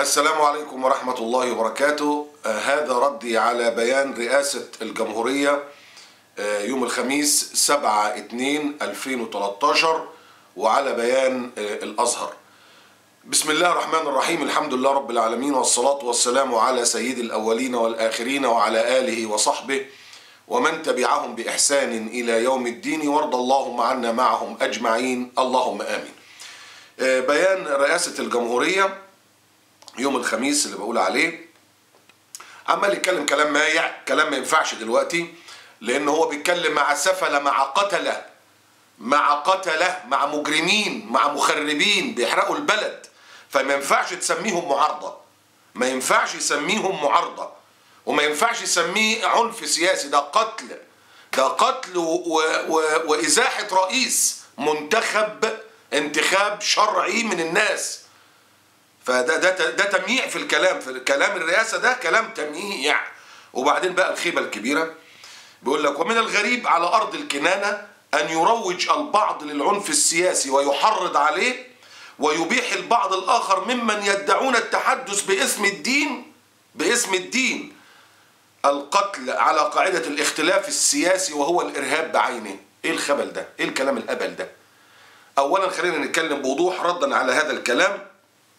السلام عليكم ورحمة الله وبركاته. هذا ردي على بيان رئاسة الجمهورية يوم الخميس 7/2/2013 وعلى بيان الأزهر. بسم الله الرحمن الرحيم، الحمد لله رب العالمين، والصلاة والسلام على سيد الأولين والآخرين وعلى آله وصحبه ومن تبعهم بإحسان إلى يوم الدين، وارض اللهم عنا معهم أجمعين، اللهم آمين. بيان رئاسة الجمهورية يوم الخميس اللي بقول عليه عمال يتكلم كلام مايع، كلام ما ينفعش دلوقتي، لأن هو بيتكلم مع سفلة، مع قتلة، مع مجرمين، مع مخربين بيحرقوا البلد، فما ينفعش تسميهم معارضة، ما ينفعش يسميهم معارضة، وما ينفعش يسميه عنف سياسي. ده قتل، ده قتل وإزاحة رئيس منتخب، انتخاب شرعي من الناس. ده تمييع في الكلام، في كلام الرئاسة ده كلام تمييع. وبعدين بقى الخيبة الكبيرة بيقول لك: ومن الغريب على أرض الكنانة أن يروج البعض للعنف السياسي ويحرض عليه، ويبيح البعض الآخر ممن يدعون التحدث باسم الدين القتل على قاعدة الاختلاف السياسي وهو الإرهاب بعينه. إيه الخبل ده؟ إيه الكلام الأبل ده؟ أولا خلينا نتكلم بوضوح ردا على هذا الكلام،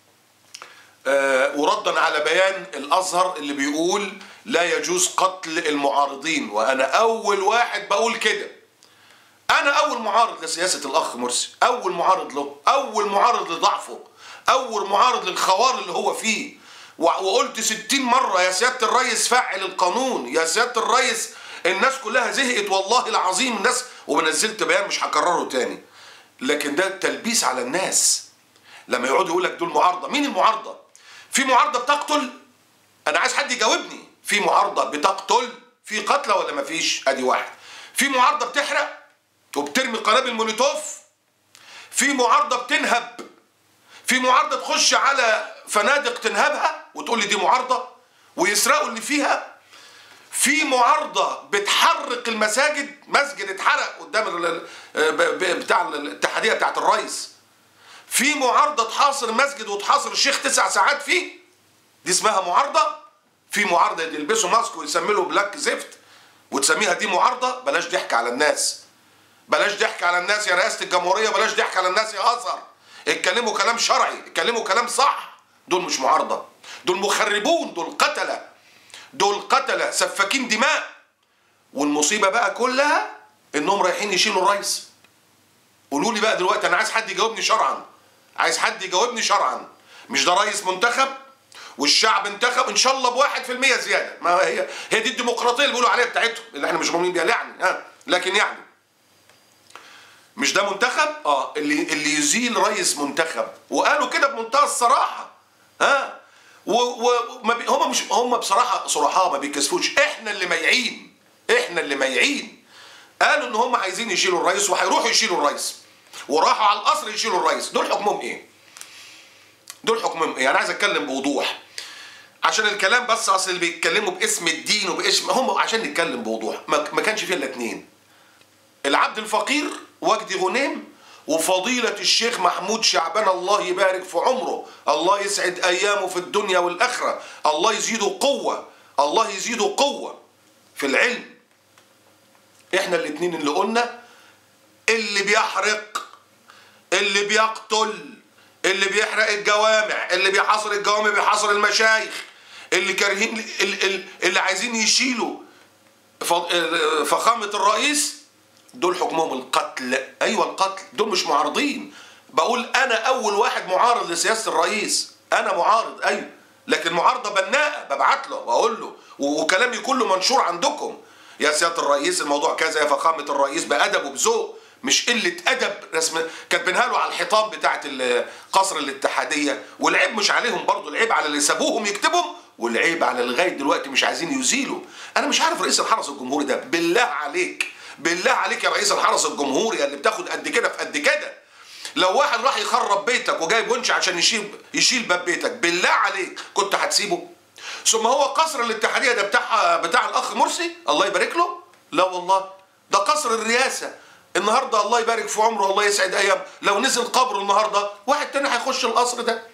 وردا على بيان الأزهر اللي بيقول لا يجوز قتل المعارضين. وأنا أول واحد بقول كده، أنا أول معارض لسياسة الأخ مرسي، أول معارض له، أول معارض لضعفه، أول معارض للخوار اللي هو فيه. وقلت 60 مرة يا سيادة الرئيس فعل القانون، يا سيادة الرئيس الناس كلها زهقت والله العظيم الناس، ونزلت بيان مش هكرره تاني. لكن ده تلبيس على الناس لما يقعدوا يقول لك دول معارضة. مين المعارضة؟ في معارضة بتقتل؟ أنا عايز حد يجاوبني. في معارضة بتقتل؟ في قتلى ولا مفيش؟ أدي واحد. في معارضة بتحرق وبترمي قنابل مولوتوف؟ في معارضة بتنهب؟ في معارضة تخش على فنادق تنهبها وتقول لي دي معارضة ويسرقوا اللي فيها؟ في معارضة بتحرق المساجد، مسجد اتحرق قدام بتاع الاتحادية بتاعت الرئيس. في معارضة تحاصر مسجد وتحاصر الشيخ 9 ساعات فيه، دي اسمها معارضة؟ في معارضة يلبسوا ماسك ويسموا بلاك زفت وتسميها دي معارضة؟ بلاش ضحك على الناس، بلاش ضحك على الناس يا رئاسة الجمهورية، بلاش ضحك على الناس يا أزهر. اتكلموا كلام شرعي، اتكلموا كلام صح. دول مش معارضة، دول مخربون، دول قتلة، دول قتلة سفاكين دماء. والمصيبة بقى كلها انهم رايحين يشيلوا الرئيس. قولوا لي بقى دلوقتي، انا عايز حد يجاوبني شرعا، عايز حد يجاوبني شرعا. مش ده رئيس منتخب والشعب انتخب ان شاء الله ب1% زياده؟ ما هي دي الديمقراطيه اللي بيقولوا عليها بتاعتهم، اللي احنا مش مؤمنين بيها يعني، لكن يعني مش ده منتخب؟ اللي يزيل رئيس منتخب، وقالوا كده بمنتهى الصراحه. هم بصراحه صراحه ما بيكسفوش. احنا اللي مايعين، قالوا ان هم عايزين يشيلوا الرئيس وهيروحوا يشيلوا الرئيس، وراحوا على القصر يشيلوا الرئيس. دول حكمهم ايه؟ انا عايز اتكلم بوضوح عشان الكلام، بس اصل اللي بيتكلموا باسم الدين وباسم هم، عشان نتكلم بوضوح. ما كانش فيه الا اتنين: العبد الفقير وجدي غنيم، وفضيلة الشيخ محمود شعبان الله يبارك في عمره، الله يسعد ايامه في الدنيا والاخره، الله يزيده قوه، الله يزيده قوه في العلم. احنا الاتنين اللي قلنا اللي بيحرق، اللي بيقتل، اللي بيحرق الجوامع، اللي بيحاصر الجوامع، بيحاصر المشايخ، اللي كارهين، اللي عايزين يشيلوا فخامة الرئيس، دول حكمهم القتل. ايوه القتل. دول مش معارضين. بقول انا اول واحد معارض لسياسة الرئيس، انا معارض، ايوه، لكن معارضة بناءة، ببعت له واقول له وكلامي كله منشور عندكم: يا سيادة الرئيس الموضوع كذا، يا فخامة الرئيس، بأدب وبذوق، مش قلة أدب رسم كاتبينها له على الحيطان بتاعت قصر الاتحادية. والعيب مش عليهم برضو، العيب على اللي سابوهم يكتبهم، والعيب على لغاية دلوقتي مش عايزين يزيلوا. أنا مش عارف رئيس الحرس الجمهوري ده، بالله عليك، بالله عليك يا رئيس الحرس الجمهوري اللي بتاخد قد كده في قد كده، لو واحد راح يخرب بيتك وجايب ونش عشان يشيل باب بيتك، بالله عليك كنت هتسيبه؟ ثم هو قصر الاتحادية ده بتاع الأخ مرسي الله يبارك له؟ لا والله، ده قصر الرئاسة. النهارده الله يبارك في عمره، الله يسعد ايام، لو نزل قبره النهارده واحد تاني هيخش القصر ده.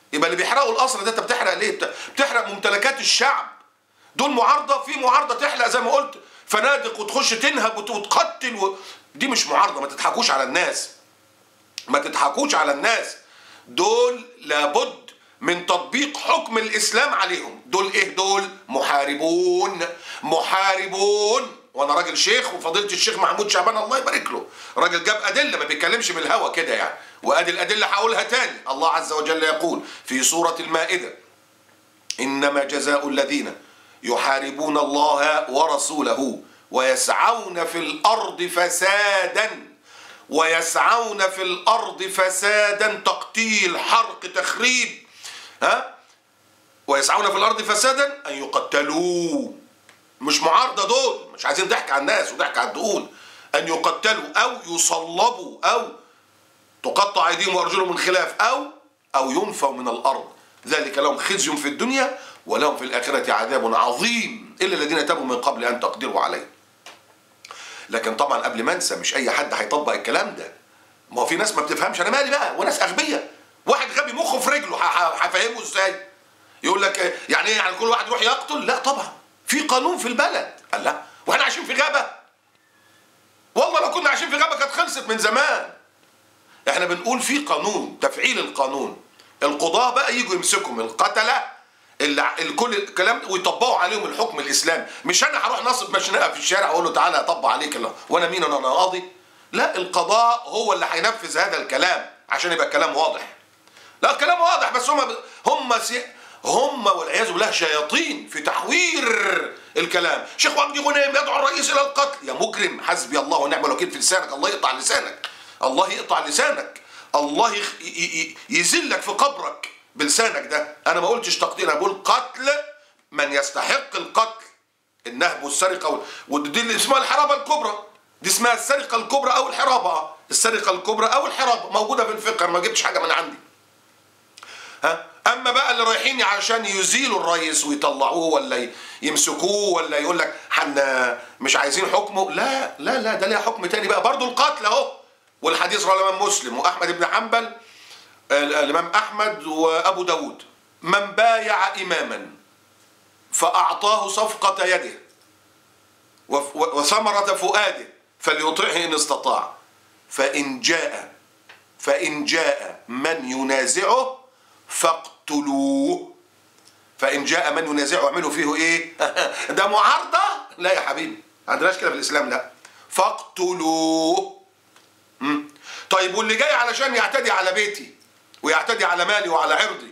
يبقى اللي بيحرقوا القصر ده انت بتحرق ليه؟ بتحرق ممتلكات الشعب. دول معارضه، في معارضه تحرق زي ما قلت فنادق وتخش تنهب وتقتل دي مش معارضه. ما تضحكوش على الناس، ما تضحكوش على الناس. دول لابد من تطبيق حكم الاسلام عليهم. دول ايه؟ دول محاربون، محاربون. وانا راجل شيخ، وفضيله الشيخ محمود شعبان الله يبارك له راجل جاب ادله، ما بيتكلمش من الهوا كده يعني. وادي الادله هقولها تاني. الله عز وجل يقول في سوره المائده: انما جزاء الذين يحاربون الله ورسوله ويسعون في الارض فسادا، ويسعون في الارض فسادا، تقتيل، حرق، تخريب، ويسعون في الارض فسادا ان يقتلوا. مش معارضه دول، مش عايزين ضحك على الناس وضحك على الدقون. ان يقتلوا او يصلبوا او تقطع ايديهم وارجلهم من خلاف او ينفوا من الارض، ذلك لهم خزي في الدنيا ولهم في الاخره عذاب عظيم الا الذين تابوا من قبل ان تقدروا عليه. لكن طبعا قبل ما انسى، مش اي حد هيطبق الكلام ده. ما هو في ناس ما بتفهمش، انا مالي بقى، وناس اغبياء. واحد غبي مخه في رجله هفهمه ازاي؟ يقول لك يعني ايه؟ يعني كل واحد يروح يقتل؟ لا طبعا، في قانون في البلد. قال لا، واحنا عايشين في غابه؟ والله لو كنا عايشين في غابه كانت خلصت من زمان. احنا بنقول في قانون، تفعيل القانون. القضاة بقى يجوا يمسكوا من القتله كل الكلام ويطبقوا عليهم الحكم الاسلامي. مش انا هروح نصب مشنقه في الشارع واقول له تعالى اطبق عليك الله. وانا مين؟ انا قاضي؟ لا، القضاء هو اللي هينفذ هذا الكلام عشان يبقى الكلام واضح. لا الكلام واضح، بس هم والعياذ بالله شياطين في تحوير الكلام. شيخ وجدي غنيم يدعو الرئيس الى القتل. يا مجرم، حسبي الله ونعم الوكيل في لسانك. الله يقطع لسانك، الله يقطع لسانك، الله يذلك في قبرك بلسانك ده. انا ما قلتش تقتيل، انا بقول قتل من يستحق القتل. النهب والسرقه ودي اللي اسمها الحرابه الكبرى، دي اسمها السرقه الكبرى او الحرابه. السرقه الكبرى او الحرابه موجوده في الفقه، انا ما جبتش حاجه من عندي. اما بقى اللي رايحين عشان يزيلوا الرئيس ويطلعوه ولا يمسكوه ولا يقول لك احنا مش عايزين حكمه، لا لا لا، ده ليها حكم تاني بقى برضه، القتل اهو. والحديث رواه الامام مسلم واحمد بن حنبل، الامام احمد وابو داود: من بايع اماما فاعطاه صفقه يده وثمره فؤاده فليطعه ان استطاع، فان جاء من ينازعه فاقتلوه. فان جاء من ينازعه اعملوا فيه ايه؟ ده معارضه؟ لا يا حبيبي، ما عندناش كده في الاسلام، لا، فاقتلوه. طيب واللي جاي علشان يعتدي على بيتي ويعتدي على مالي وعلى عرضي،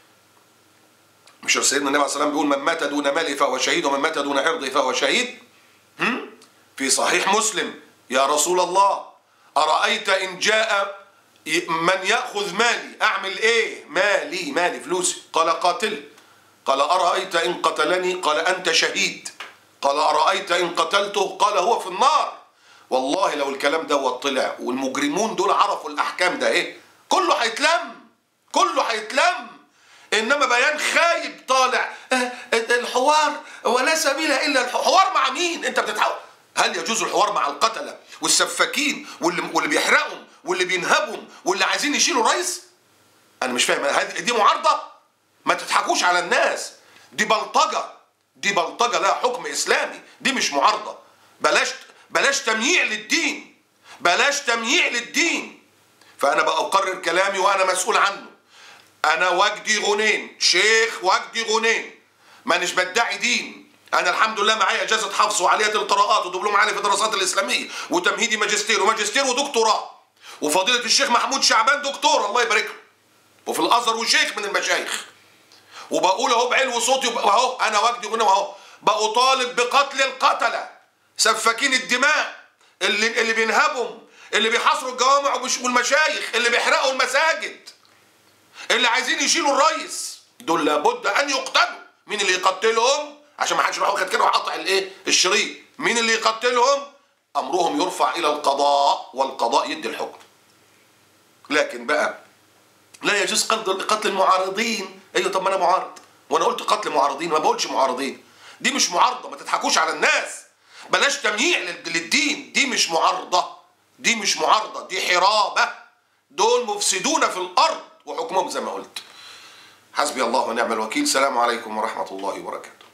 مش سيدنا النبي عليه الصلاه والسلام بيقول: من مات دون مالي فهو شهيد ومن مات دون عرضي فهو شهيد؟ في صحيح مسلم: يا رسول الله أرأيت إن جاء من يأخذ مالي أعمل إيه؟ مالي فلوسي. قال: قاتل. قال: أرأيت إن قتلني؟ قال: أنت شهيد. قال: أرأيت إن قتلته؟ قال: هو في النار. والله لو الكلام ده طلع والمجرمون دول عرفوا الأحكام ده إيه، كله هيتلم. إنما بيان خايب طالع الحوار ولا سبيل إلا الحوار. مع مين أنت بتتحاور؟ هل يجوز الحوار مع القتلة والسفاكين واللي بيحرقهم واللي بينهبهم واللي عايزين يشيلوا رئيس؟ أنا مش فاهم. دي معارضة؟ ما تضحكوش على الناس، دي بلطجة لها حكم إسلامي، دي مش معارضة. بلاش تمييع للدين، فأنا بأقرر كلامي وأنا مسؤول عنه. أنا وجدي غنيم، شيخ وجدي غنيم، مانيش بدعي دين. أنا الحمد لله معايا إجازة حفظ وعالية القراءات ودبلوم عالي في الدراسات الإسلامية وتمهيدي ماجستير ودكتوراه، وفضيلة الشيخ محمود شعبان دكتور الله يبارك له، وفي الأزهر وشيخ من المشايخ. وبقول أهو بعلو صوتي أهو، أنا وجدي غنيم أهو بأطالب بقتل القتلة سفاكين الدماء اللي بينهبهم، اللي بيحاصروا الجوامع والمشايخ، اللي بيحرقوا المساجد، اللي عايزين يشيلوا الرئيس. دول لابد أن يقتلوا. مين اللي يقتلهم؟ عشان ما حدش يروح واخد كده وقطع الشريط. مين اللي يقتلهم؟ امرهم يرفع الى القضاء والقضاء يدي الحكم. لكن بقى لا يجوز قتل المعارضين. ايوه، طب ما انا معارض وانا قلت قتل معارضين، ما بقولش معارضين. دي مش معارضه، ما تضحكوش على الناس. بلاش تمييع للدين. دي مش معارضه، دي حرابه. دول مفسدون في الارض وحكمهم زي ما قلت. حسبي الله ونعم الوكيل. سلام عليكم ورحمة الله وبركاته.